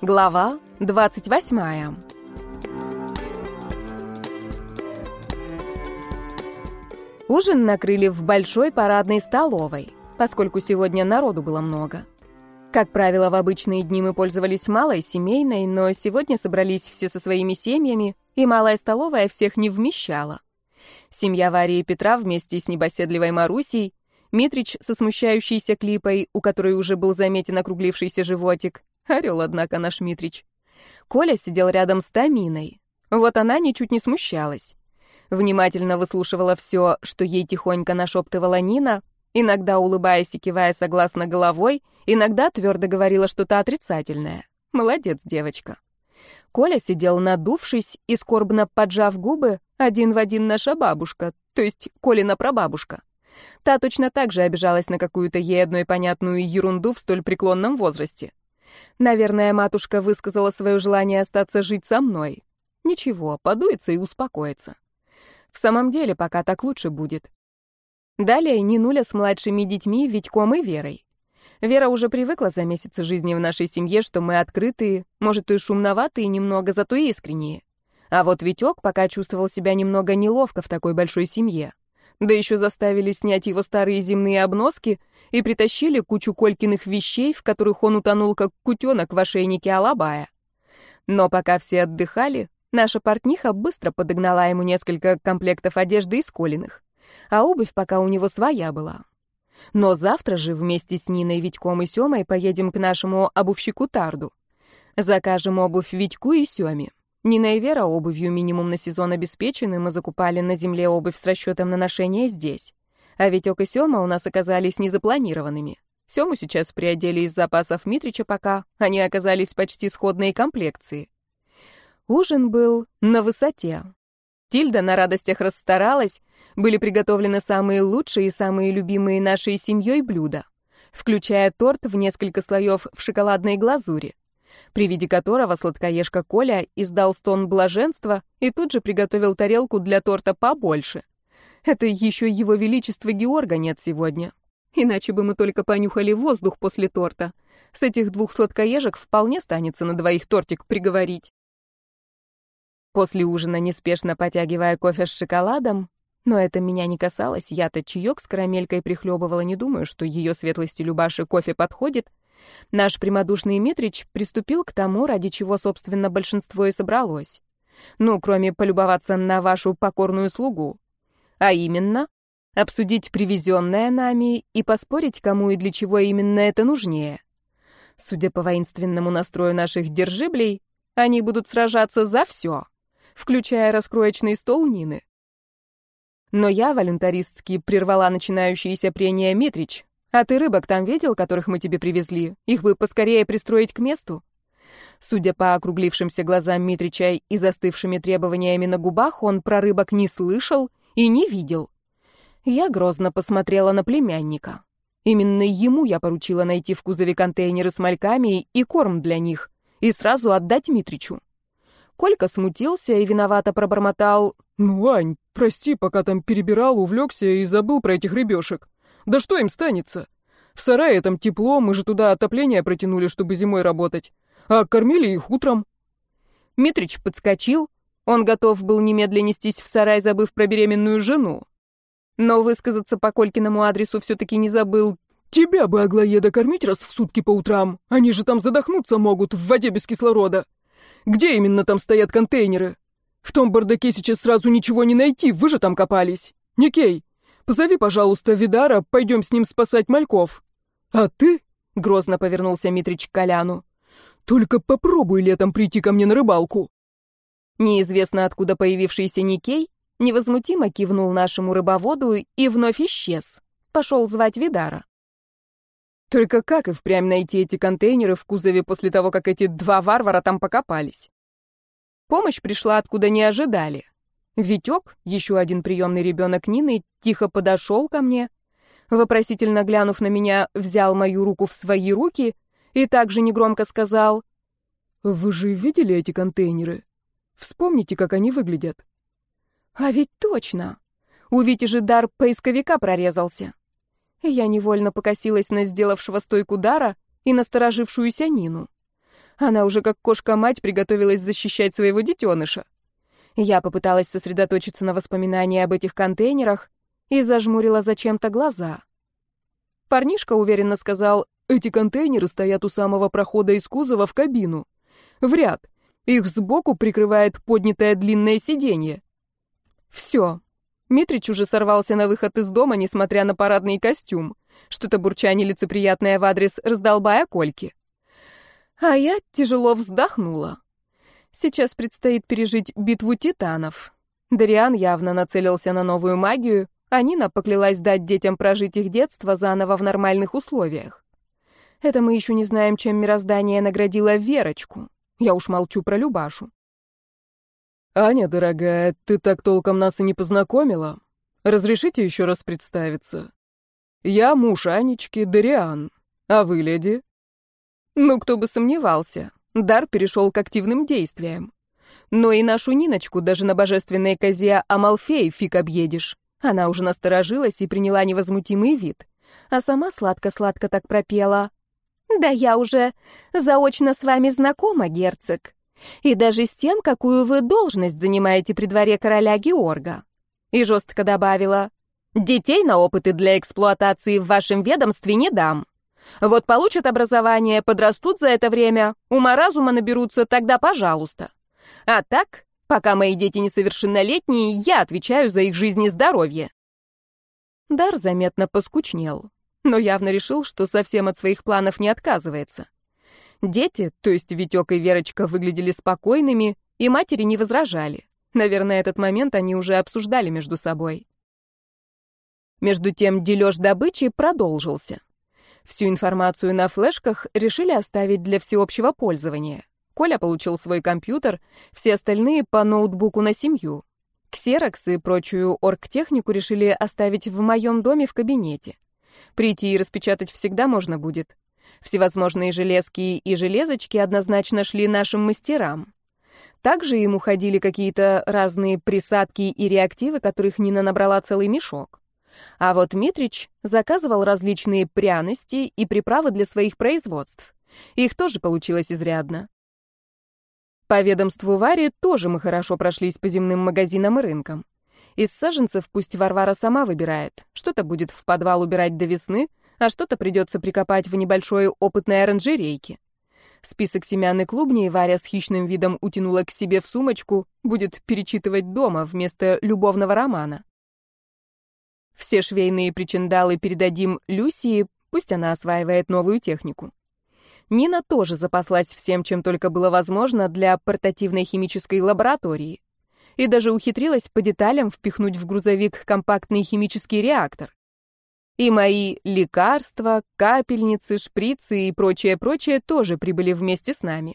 Глава 28. Ужин накрыли в большой парадной столовой, поскольку сегодня народу было много. Как правило, в обычные дни мы пользовались малой семейной, но сегодня собрались все со своими семьями, и малая столовая всех не вмещала. Семья Вари и Петра вместе с непоседливой Марусей, Митрич со смущающейся Клипой, у которой уже был заметен округлившийся животик. Орел, однако, наш Митрич. Коля сидел рядом с Таминой. Вот она ничуть не смущалась. Внимательно выслушивала все, что ей тихонько нашептывала Нина, иногда улыбаясь и кивая согласно головой, иногда твердо говорила что-то отрицательное. Молодец, девочка. Коля сидел надувшись и, скорбно поджав губы, один в один наша бабушка, то есть Колина прабабушка. Та точно так же обижалась на какую-то ей одной понятную ерунду в столь преклонном возрасте. Наверное, матушка высказала свое желание остаться жить со мной. Ничего, подуется и успокоится. В самом деле, пока так лучше будет. Далее Нинуля с младшими детьми, Витьком и Верой. Вера уже привыкла за месяцы жизни в нашей семье, что мы открытые, может, и шумноватые немного, зато искренние. А вот Витек пока чувствовал себя немного неловко в такой большой семье. Да еще заставили снять его старые земные обноски и притащили кучу Колькиных вещей, в которых он утонул, как кутенок в ошейнике алабая. Но пока все отдыхали, наша портниха быстро подогнала ему несколько комплектов одежды из Колиных, а обувь пока у него своя была. Но завтра же вместе с Ниной, Витьком и Семой поедем к нашему обувщику Тарду. Закажем обувь Витьку и Семе. Нина и Вера обувью минимум на сезон обеспечены, мы закупали на земле обувь с расчетом на ношение здесь. А Витек и Сема у нас оказались незапланированными. Сему сейчас приодели из запасов Митрича пока, они оказались почти сходной комплекции. Ужин был на высоте. Тильда на радостях расстаралась, были приготовлены самые лучшие и самые любимые нашей семьей блюда, включая торт в несколько слоев в шоколадной глазури, при виде которого сладкоежка Коля издал стон блаженства и тут же приготовил тарелку для торта побольше. Это еще его величество Георга нет сегодня. Иначе бы мы только понюхали воздух после торта. С этих двух сладкоежек вполне станется на двоих тортик приговорить. После ужина, неспешно потягивая кофе с шоколадом, но это меня не касалось, я-то чаек с карамелькой прихлебывала, не думаю, что ее светлости Любаши кофе подходит, наш прямодушный Митрич приступил к тому, ради чего, собственно, большинство и собралось. Ну, кроме полюбоваться на вашу покорную слугу. А именно, обсудить привезенное нами и поспорить, кому и для чего именно это нужнее. Судя по воинственному настрою наших держиблей, они будут сражаться за все, включая раскроечный стол Нины. Но я волюнтаристски прервала начинающееся прение: Митрич, а ты рыбок там видел, которых мы тебе привезли? Их бы поскорее пристроить к месту. Судя по округлившимся глазам Митрича и застывшими требованиями на губах, он про рыбок не слышал и не видел. Я грозно посмотрела на племянника. Именно ему я поручила найти в кузове контейнеры с мальками и корм для них, и сразу отдать Митричу. Колька смутился и виновато пробормотал: «Ну, Ань, прости, пока там перебирал, увлекся и забыл про этих рыбешек. Да что им станется? В сарае там тепло, мы же туда отопление протянули, чтобы зимой работать, а кормили их утром». Митрич подскочил, он готов был немедленно нестись в сарай, забыв про беременную жену. Но высказаться по Колькиному адресу все-таки не забыл. «Тебя бы, Аглоеда, кормить раз в сутки по утрам, они же там задохнуться могут в воде без кислорода. Где именно там стоят контейнеры? В том бардаке сейчас сразу ничего не найти, вы же там копались. Никей, позови, пожалуйста, Видара, пойдем с ним спасать мальков. А ты, — грозно повернулся Митрич к Коляну, — только попробуй летом прийти ко мне на рыбалку». Неизвестно откуда появившийся Никей невозмутимо кивнул нашему рыбоводу и вновь исчез. Пошел звать Видара. Только как и впрямь найти эти контейнеры в кузове после того, как эти два варвара там покопались? Помощь пришла откуда не ожидали. Витек, еще один приемный ребенок Нины, тихо подошел ко мне, вопросительно глянув на меня, взял мою руку в свои руки и также негромко сказал: «Вы же видели эти контейнеры? Вспомните, как они выглядят». А ведь точно. У Вити же дар поисковика прорезался. Я невольно покосилась на сделавшего стойку Дара и насторожившуюся Нину. Она уже как кошка-мать приготовилась защищать своего детеныша. Я попыталась сосредоточиться на воспоминании об этих контейнерах и зажмурила зачем-то глаза. Парнишка уверенно сказал: «Эти контейнеры стоят у самого прохода из кузова в кабину. В ряд. Их сбоку прикрывает поднятое длинное сиденье». Все. Митрич уже сорвался на выход из дома, несмотря на парадный костюм. Что-то бурча нелицеприятное в адрес раздолбая Кольки. А я тяжело вздохнула. Сейчас предстоит пережить битву титанов. Дариан явно нацелился на новую магию, а Нина поклялась дать детям прожить их детство заново в нормальных условиях. Это мы еще не знаем, чем мироздание наградило Верочку. Я уж молчу про Любашу. «Аня, дорогая, ты так толком нас и не познакомила. Разрешите еще раз представиться? Я муж Анечки, Дариан. А вы, леди?» Ну, кто бы сомневался. Дар перешел к активным действиям. Но и нашу Ниночку даже на божественной козе Амалфеи фиг объедешь. Она уже насторожилась и приняла невозмутимый вид. А сама сладко-сладко так пропела: «Да я уже заочно с вами знакома, герцог. И даже с тем, какую вы должность занимаете при дворе короля Георга». И жестко добавила: «Детей на опыты для эксплуатации в вашем ведомстве не дам. Вот получат образование, подрастут за это время, ума-разума наберутся, тогда пожалуйста. А так, пока мои дети несовершеннолетние, я отвечаю за их жизнь и здоровье». Дар заметно поскучнел, но явно решил, что совсем от своих планов не отказывается. Дети, то есть Витек и Верочка, выглядели спокойными, и матери не возражали. Наверное, этот момент они уже обсуждали между собой. Между тем дележ добычи продолжился. Всю информацию на флешках решили оставить для всеобщего пользования. Коля получил свой компьютер, все остальные по ноутбуку на семью. Ксерокс и прочую оргтехнику решили оставить в моем доме в кабинете. Прийти и распечатать всегда можно будет. Всевозможные железки и железочки однозначно шли нашим мастерам. Также им уходили какие-то разные присадки и реактивы, которых Нина набрала целый мешок. А вот Митрич заказывал различные пряности и приправы для своих производств. Их тоже получилось изрядно. По ведомству Вари тоже мы хорошо прошлись по земным магазинам и рынкам. Из саженцев пусть Варвара сама выбирает. Что-то будет в подвал убирать до весны, а что-то придется прикопать в небольшой опытной оранжерейке. Список семян и клубней Варя с хищным видом утянула к себе в сумочку, будет перечитывать дома вместо любовного романа. Все швейные причиндалы передадим Люсии, пусть она осваивает новую технику. Нина тоже запаслась всем, чем только было возможно для портативной химической лаборатории. И даже ухитрилась по деталям впихнуть в грузовик компактный химический реактор. И мои лекарства, капельницы, шприцы и прочее-прочее тоже прибыли вместе с нами.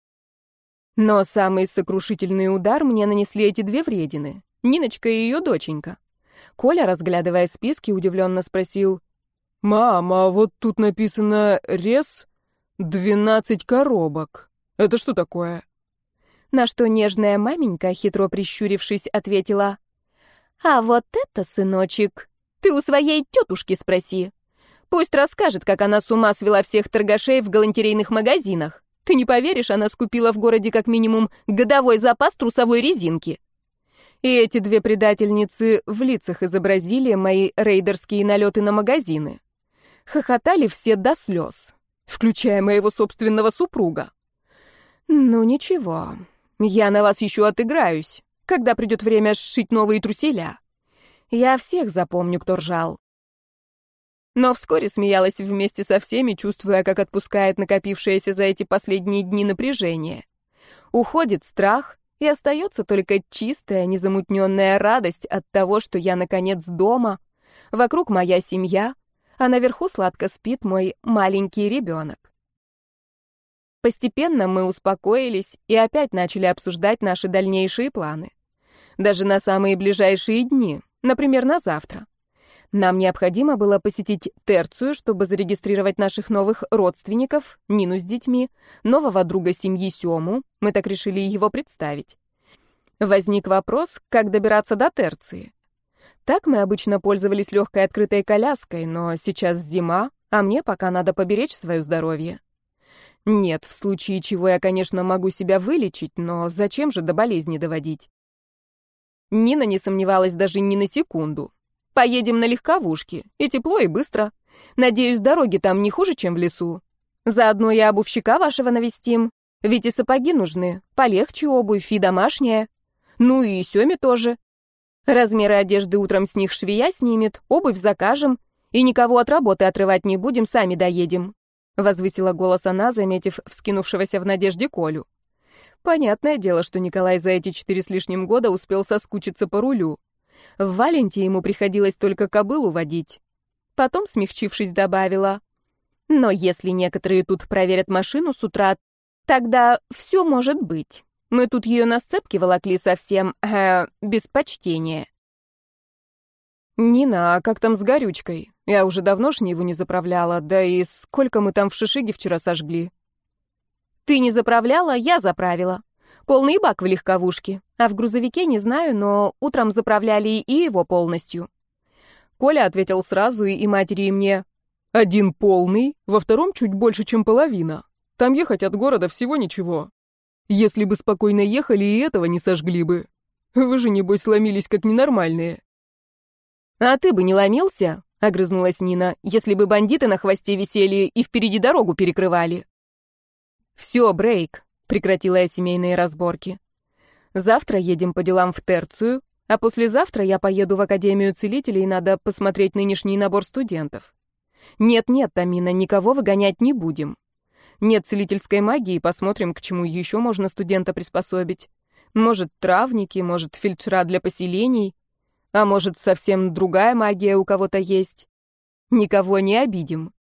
Но самый сокрушительный удар мне нанесли эти две вредины — Ниночка и ее доченька. Коля, разглядывая списки, удивленно спросил: «Мама, вот тут написано «Рез 12 коробок». Это что такое?» На что нежная маменька, хитро прищурившись, ответила: «А вот это, сыночек, ты у своей тетушки спроси. Пусть расскажет, как она с ума свела всех торгашей в галантерейных магазинах. Ты не поверишь, она скупила в городе как минимум годовой запас трусовой резинки». И эти две предательницы в лицах изобразили мои рейдерские налеты на магазины. Хохотали все до слез, включая моего собственного супруга. Ну ничего, я на вас еще отыграюсь, когда придет время сшить новые труселя. Я всех запомню, кто ржал. Но вскоре смеялась вместе со всеми, чувствуя, как отпускает накопившееся за эти последние дни напряжение. Уходит страх, и остается только чистая, незамутненная радость от того, что я, наконец, дома, вокруг моя семья, а наверху сладко спит мой маленький ребенок. Постепенно мы успокоились и опять начали обсуждать наши дальнейшие планы. Даже на самые ближайшие дни, например, на завтра. Нам необходимо было посетить Терцию, чтобы зарегистрировать наших новых родственников, Нину с детьми, нового друга семьи Сему, мы так решили его представить. Возник вопрос, как добираться до Терции. Так мы обычно пользовались легкой открытой коляской, но сейчас зима, а мне пока надо поберечь свое здоровье. Нет, в случае чего я, конечно, могу себя вылечить, но зачем же до болезни доводить? Нина не сомневалась даже ни на секунду. Поедем на легковушке, и тепло, и быстро. Надеюсь, дороги там не хуже, чем в лесу. Заодно и обувщика вашего навестим. Ведь и сапоги нужны, полегче обувь и домашняя. Ну и Сёме тоже. Размеры одежды утром с них швея снимет, обувь закажем, и никого от работы отрывать не будем, сами доедем. Возвысила голос она, заметив вскинувшегося в надежде Колю. Понятное дело, что Николай за эти 4 с лишним года успел соскучиться по рулю. В Валенте ему приходилось только кобылу водить. Потом, смягчившись, добавила: «Но если некоторые тут проверят машину с утра, тогда все может быть. Мы тут ее на сцепке волокли совсем, без почтения». «Нина, а как там с горючкой? Я уже давно жниву не заправляла, да и сколько мы там в Шишиге вчера сожгли?» «Ты не заправляла, я заправила. Полный бак в легковушке, а в грузовике не знаю, но утром заправляли и его полностью». Коля ответил сразу и матери, и мне: «Один полный, во втором чуть больше, чем половина. Там ехать от города всего ничего. Если бы спокойно ехали, и этого не сожгли бы. Вы же, небось, ломились как ненормальные». «А ты бы не ломился?» — огрызнулась Нина, «если бы бандиты на хвосте висели и впереди дорогу перекрывали». «Все, брейк», — прекратила я семейные разборки. «Завтра едем по делам в Терцию, а послезавтра я поеду в Академию целителей, надо посмотреть нынешний набор студентов. Нет-нет, Тамина, никого выгонять не будем. Нет целительской магии, посмотрим, к чему еще можно студента приспособить. Может, травники, может, фельдшера для поселений, а может, совсем другая магия у кого-то есть. Никого не обидим».